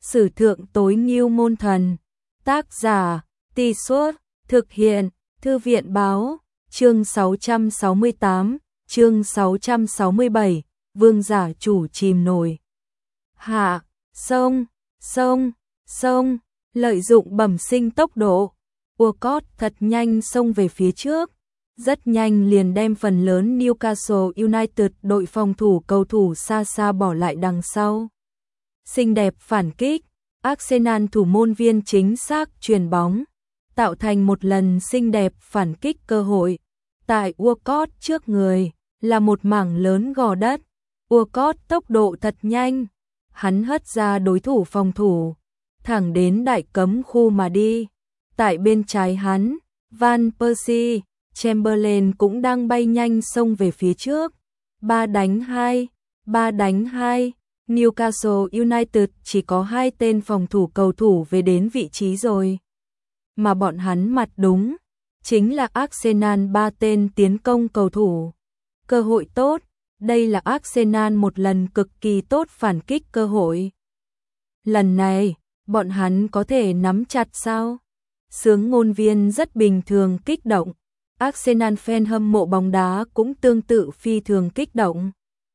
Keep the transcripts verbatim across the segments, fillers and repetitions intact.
Sử thượng tối ngưu môn thần. Tác giả, Tì Suốt, thực hiện, Thư viện báo, chương sáu trăm sáu mươi tám, chương sáu trăm sáu mươi bảy, vương giả chủ chìm nổi. Hạ, sông, sông, sông, lợi dụng bẩm sinh tốc độ, Walcott thật nhanh xông về phía trước, rất nhanh liền đem phần lớn Newcastle United đội phòng thủ cầu thủ xa xa bỏ lại đằng sau. Xinh đẹp phản kích, Arsenal thủ môn viên chính xác chuyền bóng, tạo thành một lần xinh đẹp phản kích cơ hội. Tại Walcott trước người là một mảng lớn gò đất. Walcott tốc độ thật nhanh, hắn hất ra đối thủ phòng thủ, thẳng đến đại cấm khu mà đi. Tại bên trái hắn, Van Persie, Chamberlain cũng đang bay nhanh xông về phía trước. Ba đánh hai, ba đánh hai. Newcastle United chỉ có hai tên phòng thủ cầu thủ về đến vị trí rồi. Mà bọn hắn mặt đúng, chính là Arsenal ba tên tiến công cầu thủ. Cơ hội tốt, đây là Arsenal một lần cực kỳ tốt phản kích cơ hội. Lần này, bọn hắn có thể nắm chặt sao? Sướng ngôn viên rất bình thường kích động. Arsenal fan hâm mộ bóng đá cũng tương tự phi thường kích động.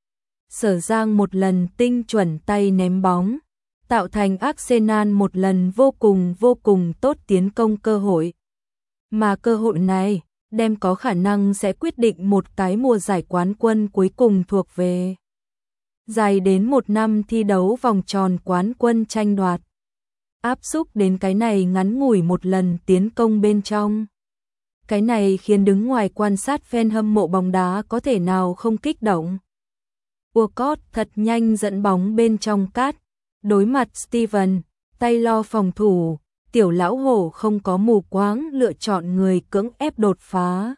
Sở Giang một lần tinh chuẩn tay ném bóng, tạo thành Arsenal một lần vô cùng vô cùng tốt tiến công cơ hội. Mà cơ hội này, đem có khả năng sẽ quyết định một cái mùa giải quán quân cuối cùng thuộc về. Dài đến một năm thi đấu vòng tròn quán quân tranh đoạt. Áp xúc đến cái này ngắn ngủi một lần tiến công bên trong. Cái này khiến đứng ngoài quan sát fan hâm mộ bóng đá có thể nào không kích động. Walcott thật nhanh dẫn bóng bên trong cát, đối mặt Steven, Taylor phòng thủ, tiểu lão hổ không có mù quáng lựa chọn người cưỡng ép đột phá.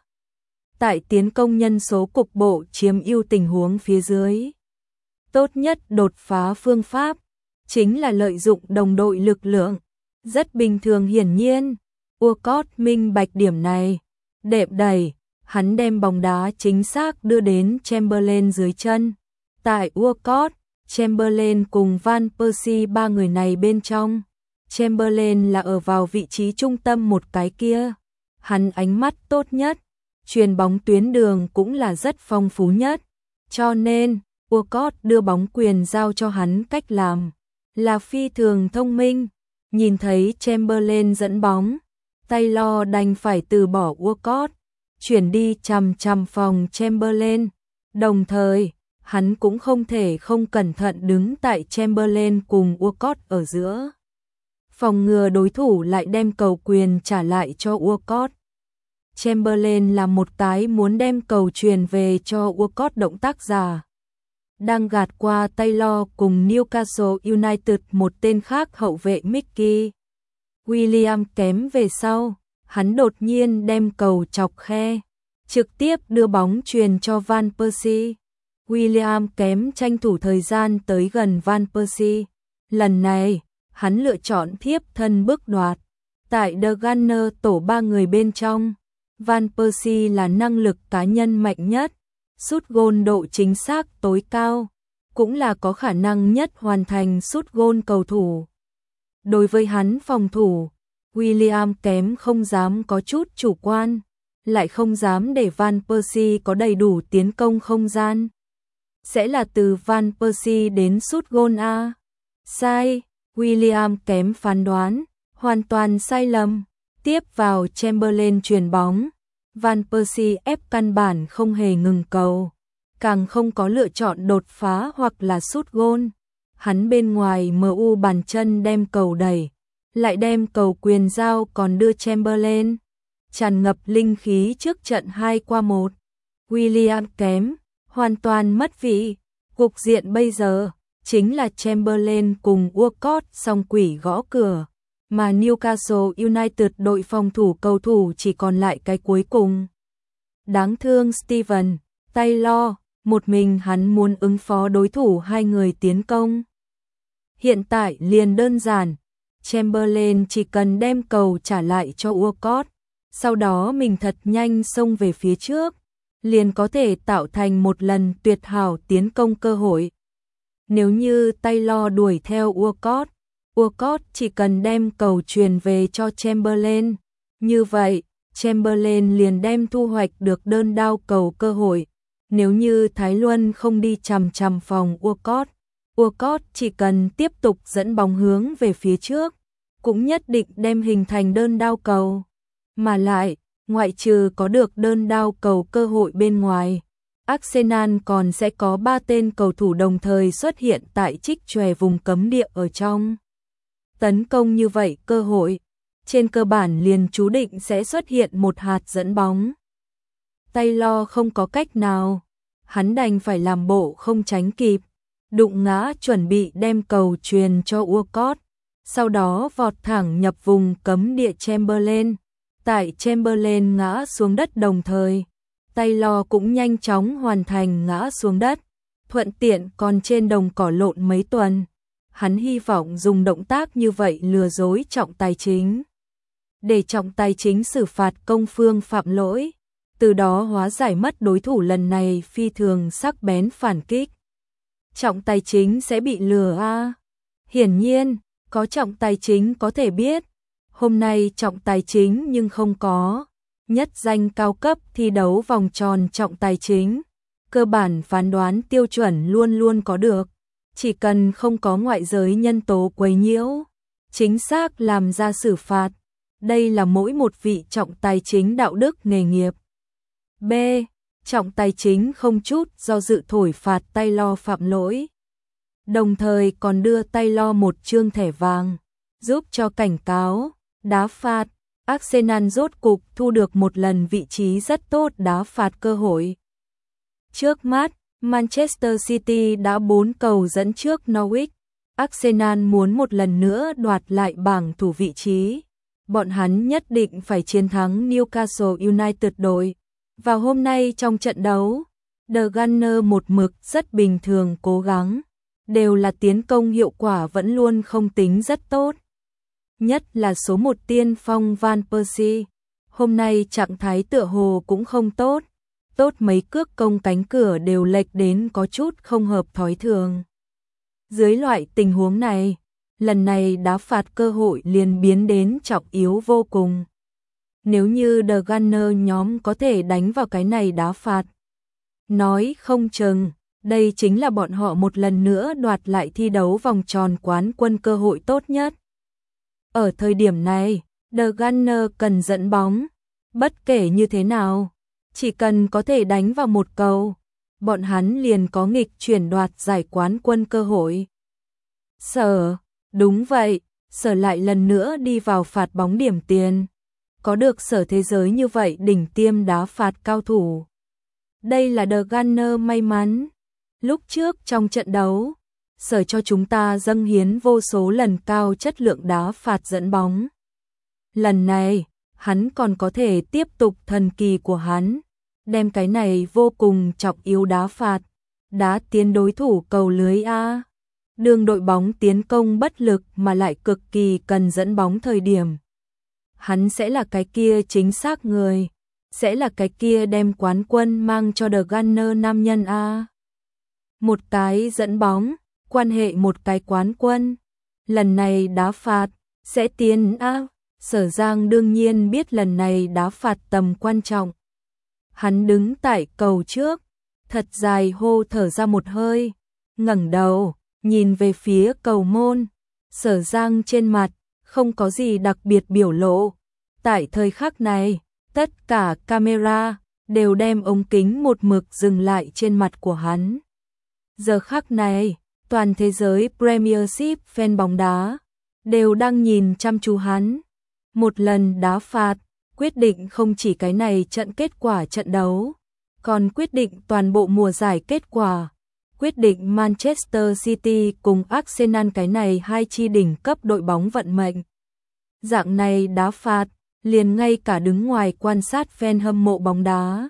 Tại tiến công nhân số cục bộ chiếm ưu tình huống phía dưới. Tốt nhất đột phá phương pháp, chính là lợi dụng đồng đội lực lượng. Rất bình thường hiển nhiên, Walcott minh bạch điểm này. Đệm đẩy, hắn đem bóng đá chính xác đưa đến Chamberlain dưới chân. Tại Walcott, Chamberlain cùng Van Persie ba người này bên trong. Chamberlain là ở vào vị trí trung tâm một cái kia. Hắn ánh mắt tốt nhất, chuyền bóng tuyến đường cũng là rất phong phú nhất. Cho nên, Walcott đưa bóng quyền giao cho hắn cách làm là phi thường thông minh. Nhìn thấy Chamberlain dẫn bóng, Taylor đành phải từ bỏ Walcott, chuyển đi chằm chằm phòng Chamberlain. Đồng thời, hắn cũng không thể không cẩn thận đứng tại Chamberlain cùng Walcott ở giữa. Phòng ngừa đối thủ lại đem cầu quyền trả lại cho Walcott. Chamberlain là một cái muốn đem cầu truyền về cho Walcott động tác giả. Đang gạt qua Taylor cùng Newcastle United một tên khác hậu vệ Mickey Williams kém về sau, hắn đột nhiên đem cầu chọc khe, trực tiếp đưa bóng truyền cho Van Persie. Williams kém tranh thủ thời gian tới gần Van Persie. Lần này, hắn lựa chọn thiếp thân bước đoạt. Tại The Gunner tổ ba người bên trong, Van Persie là năng lực cá nhân mạnh nhất, sút gôn độ chính xác tối cao, cũng là có khả năng nhất hoàn thành sút gôn cầu thủ. Đối với hắn phòng thủ, Williams kém không dám có chút chủ quan, lại không dám để Van Persie có đầy đủ tiến công không gian. Sẽ là từ Van Persie đến sút gôn A. Sai, Williams kém phán đoán, hoàn toàn sai lầm. Tiếp vào Chamberlain chuyền bóng, Van Persie ép căn bản không hề ngừng cầu, càng không có lựa chọn đột phá hoặc là sút gôn. Hắn bên ngoài em u bàn chân đem cầu đẩy, lại đem cầu quyền giao còn đưa Chamberlain. Tràn ngập linh khí trước trận hai qua một. Williams kém, hoàn toàn mất vị. Cục diện bây giờ chính là Chamberlain cùng Walcott song quỷ gõ cửa, mà Newcastle United đội phòng thủ cầu thủ chỉ còn lại cái cuối cùng. Đáng thương Steven, Taylor, một mình hắn muốn ứng phó đối thủ hai người tiến công. Hiện tại liền đơn giản, Chamberlain chỉ cần đem cầu trả lại cho Walcott, sau đó mình thật nhanh xông về phía trước, liền có thể tạo thành một lần tuyệt hảo tiến công cơ hội. Nếu như Taylor đuổi theo Walcott, Walcott chỉ cần đem cầu truyền về cho Chamberlain. Như vậy, Chamberlain liền đem thu hoạch được đơn đao cầu cơ hội. Nếu như Thái Luân không đi chằm chằm phòng Walcott, Walcott chỉ cần tiếp tục dẫn bóng hướng về phía trước, cũng nhất định đem hình thành đơn đao cầu. Mà lại, ngoại trừ có được đơn đao cầu cơ hội bên ngoài, Arsenal còn sẽ có ba tên cầu thủ đồng thời xuất hiện tại trích chòe vùng cấm địa ở trong. Tấn công như vậy cơ hội, trên cơ bản liền chú định sẽ xuất hiện một hạt dẫn bóng. Taylor không có cách nào, hắn đành phải làm bộ không tránh kịp, đụng ngã chuẩn bị đem cầu truyền cho Walcott, sau đó vọt thẳng nhập vùng cấm địa Chamberlain. Tại Chamberlain ngã xuống đất đồng thời, Taylor cũng nhanh chóng hoàn thành ngã xuống đất, thuận tiện còn trên đồng cỏ lộn mấy tuần. Hắn hy vọng dùng động tác như vậy lừa dối trọng tài chính, để trọng tài chính xử phạt công phương phạm lỗi, từ đó hóa giải mất đối thủ lần này phi thường sắc bén phản kích. Trọng tài chính sẽ bị lừa à? Hiển nhiên, có trọng tài chính có thể biết. Hôm nay trọng tài chính nhưng không có nhất danh cao cấp thi đấu vòng tròn trọng tài chính. Cơ bản phán đoán tiêu chuẩn luôn luôn có được, chỉ cần không có ngoại giới nhân tố quấy nhiễu, chính xác làm ra xử phạt. Đây là mỗi một vị trọng tài chính đạo đức nghề nghiệp. B. Trọng tài chính không chút do dự thổi phạt Taylor phạm lỗi, đồng thời còn đưa Taylor một chương thẻ vàng, giúp cho cảnh cáo, đá phạt. Arsenal rốt cục thu được một lần vị trí rất tốt đá phạt cơ hội. Trước mắt, Manchester City đã bốn cầu dẫn trước Norwich. Arsenal muốn một lần nữa đoạt lại bảng thủ vị trí. Bọn hắn nhất định phải chiến thắng Newcastle United đội. Vào hôm nay trong trận đấu, The Gunners một mực rất bình thường cố gắng, đều là tiến công hiệu quả vẫn luôn không tính rất tốt. Nhất là số một tiên phong Van Persie, hôm nay trạng thái tựa hồ cũng không tốt, tốt mấy cước công cánh cửa đều lệch đến có chút không hợp thói thường. Dưới loại tình huống này, lần này đá phạt cơ hội liền biến đến trọng yếu vô cùng. Nếu như The Gunners nhóm có thể đánh vào cái này đá phạt, nói không chừng, đây chính là bọn họ một lần nữa đoạt lại thi đấu vòng tròn quán quân cơ hội tốt nhất. Ở thời điểm này, The Gunners cần dẫn bóng, bất kể như thế nào, chỉ cần có thể đánh vào một cầu, bọn hắn liền có nghịch chuyển đoạt giải quán quân cơ hội. Sở, đúng vậy, Sở lại lần nữa đi vào phạt bóng điểm tiền. Có được Sở thế giới như vậy đỉnh tiêm đá phạt cao thủ. Đây là The Gunners may mắn. Lúc trước trong trận đấu, Sở cho chúng ta dâng hiến vô số lần cao chất lượng đá phạt dẫn bóng. Lần này, hắn còn có thể tiếp tục thần kỳ của hắn, đem cái này vô cùng trọng yếu đá phạt, đá tiến đối thủ cầu lưới A. Đường đội bóng tiến công bất lực mà lại cực kỳ cần dẫn bóng thời điểm. Hắn sẽ là cái kia chính xác người, sẽ là cái kia đem quán quân mang cho The Gunners nam nhân A. Một cái dẫn bóng, quan hệ một cái quán quân. Lần này đá phạt, sẽ tiến A. Sở Giang đương nhiên biết lần này đá phạt tầm quan trọng. Hắn đứng tại cầu trước, thật dài hô thở ra một hơi, ngẩng đầu, nhìn về phía cầu môn. Sở Giang trên mặt, không có gì đặc biệt biểu lộ. Tại thời khắc này, tất cả camera đều đem ống kính một mực dừng lại trên mặt của hắn. Giờ khắc này, toàn thế giới Premiership fan bóng đá đều đang nhìn chăm chú hắn. Một lần đá phạt, quyết định không chỉ cái này trận kết quả trận đấu, còn quyết định toàn bộ mùa giải kết quả, quyết định Manchester City cùng Arsenal cái này hai chi đỉnh cấp đội bóng vận mệnh. Dạng này đá phạt, liền ngay cả đứng ngoài quan sát fan hâm mộ bóng đá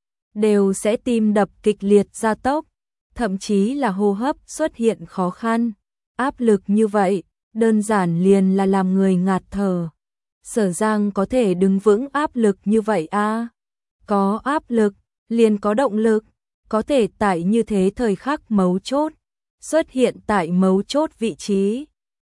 đều sẽ tim đập kịch liệt gia tốc, thậm chí là hô hấp xuất hiện khó khăn. Áp lực như vậy, đơn giản liền là làm người ngạt thở. Sở Giang có thể đứng vững áp lực như vậy a? Có áp lực, liền có động lực, có thể tại như thế thời khắc mấu chốt, xuất hiện tại mấu chốt vị trí.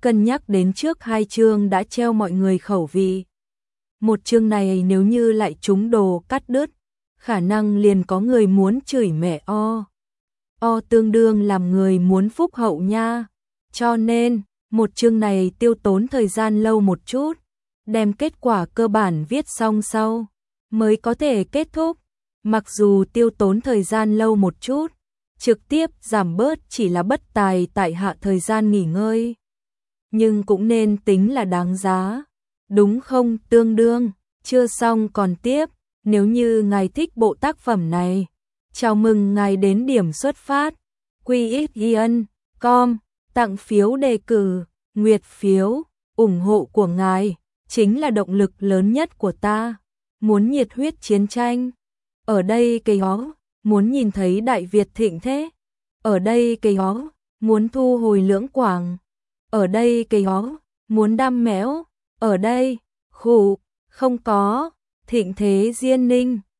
cân nhắc đến trước hai chương đã treo mọi người khẩu vị. Một chương này nếu như lại trúng đồ cắt đứt, khả năng liền có người muốn chửi mẹ o. O tương đương làm người muốn phúc hậu nha. Cho nên, một chương này tiêu tốn thời gian lâu một chút, đem kết quả cơ bản viết xong sau, mới có thể kết thúc. Mặc dù tiêu tốn thời gian lâu một chút, trực tiếp giảm bớt chỉ là bất tài tại hạ thời gian nghỉ ngơi. Nhưng cũng nên tính là đáng giá. Đúng không tương đương, chưa xong còn tiếp, nếu như ngài thích bộ tác phẩm này. Chào mừng ngài đến điểm xuất phát, quy ích yên com, tặng phiếu đề cử, nguyệt phiếu, ủng hộ của ngài, chính là động lực lớn nhất của ta. Muốn nhiệt huyết chiến tranh, ở đây cây ó, muốn nhìn thấy Đại Việt thịnh thế, ở đây cây ó, muốn thu hồi Lưỡng Quảng, ở đây cây ó, muốn đam mẽo, ở đây, khủ, không có, thịnh thế Diên Ninh.